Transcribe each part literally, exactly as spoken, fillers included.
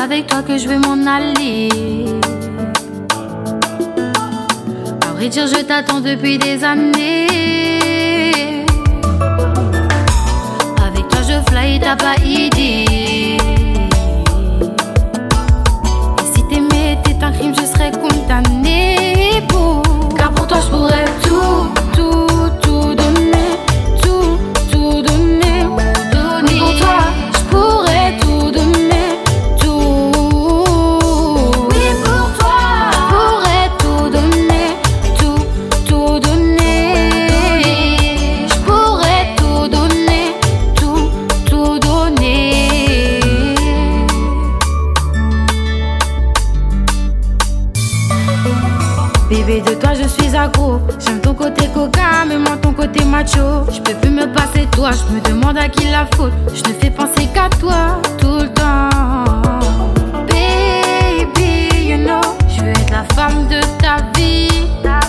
avec toi que je vais m'en aller. À vrai dire, je t'attends depuis des années. Avec toi, je fly, t'as pas idée. Et si t'aimais, t'es un crime, je serais condamnée pour. Car pour toi, je pourrais tout, tout, tout donner. Tout, tout donner, donner. Pour toi, je pourrais tout donner. Tout. Oui, pour toi, je pourrais tout donner. Tout, tout donner. Je pourrais tout donner. Tout, tout donner. Bébé, de toi je suis accro. J'aime ton côté coca, mais moi ton côté macho. Je peux plus me passer de toi, je me demande à qui la faute. Je ne fais penser qu'à toi tout le temps. Baby, you know, je veux être la femme de ta vie.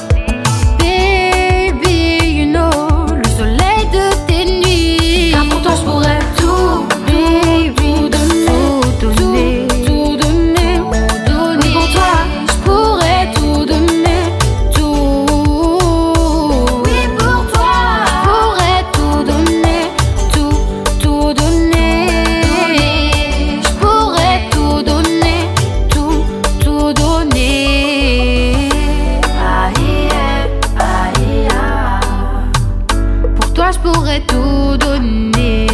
Baby, you know, le soleil de tes nuits. Car pour toi je pourrais tout, baby, tout donner, tout donner, tout donner, tout donner. Pour toi, je pourrais tout donner. Oui, pour toi, je pourrais tout donner. Tout, tout donner. Je pourrais tout donner. Tout, tout donner. Aïe, aïe, aïe. Pour toi, je pourrais tout donner.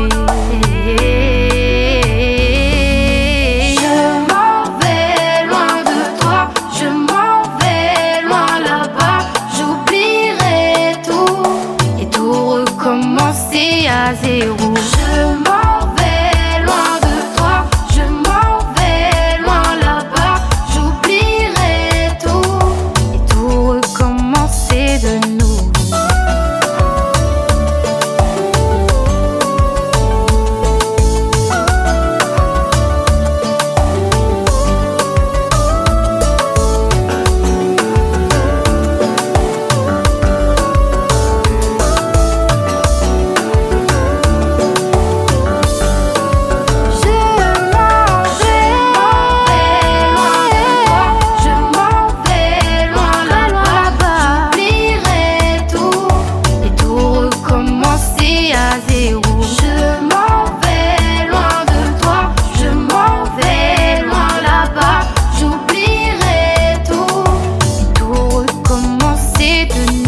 Je m'en vais loin de toi. Je m'en vais loin là-bas. J'oublierai tout et tout recommencer à zéro. Je m'en vais loin de toi. Je m'en vais loin là-bas. J'oublierai tout et tout recommencer de nouveau. Je m'en vais loin de toi. Je m'en vais loin là-bas. J'oublierai tout et tout recommencer à zéro. Je m'en vais loin de toi. Je m'en vais loin là-bas. J'oublierai tout et tout recommencer de nouveau.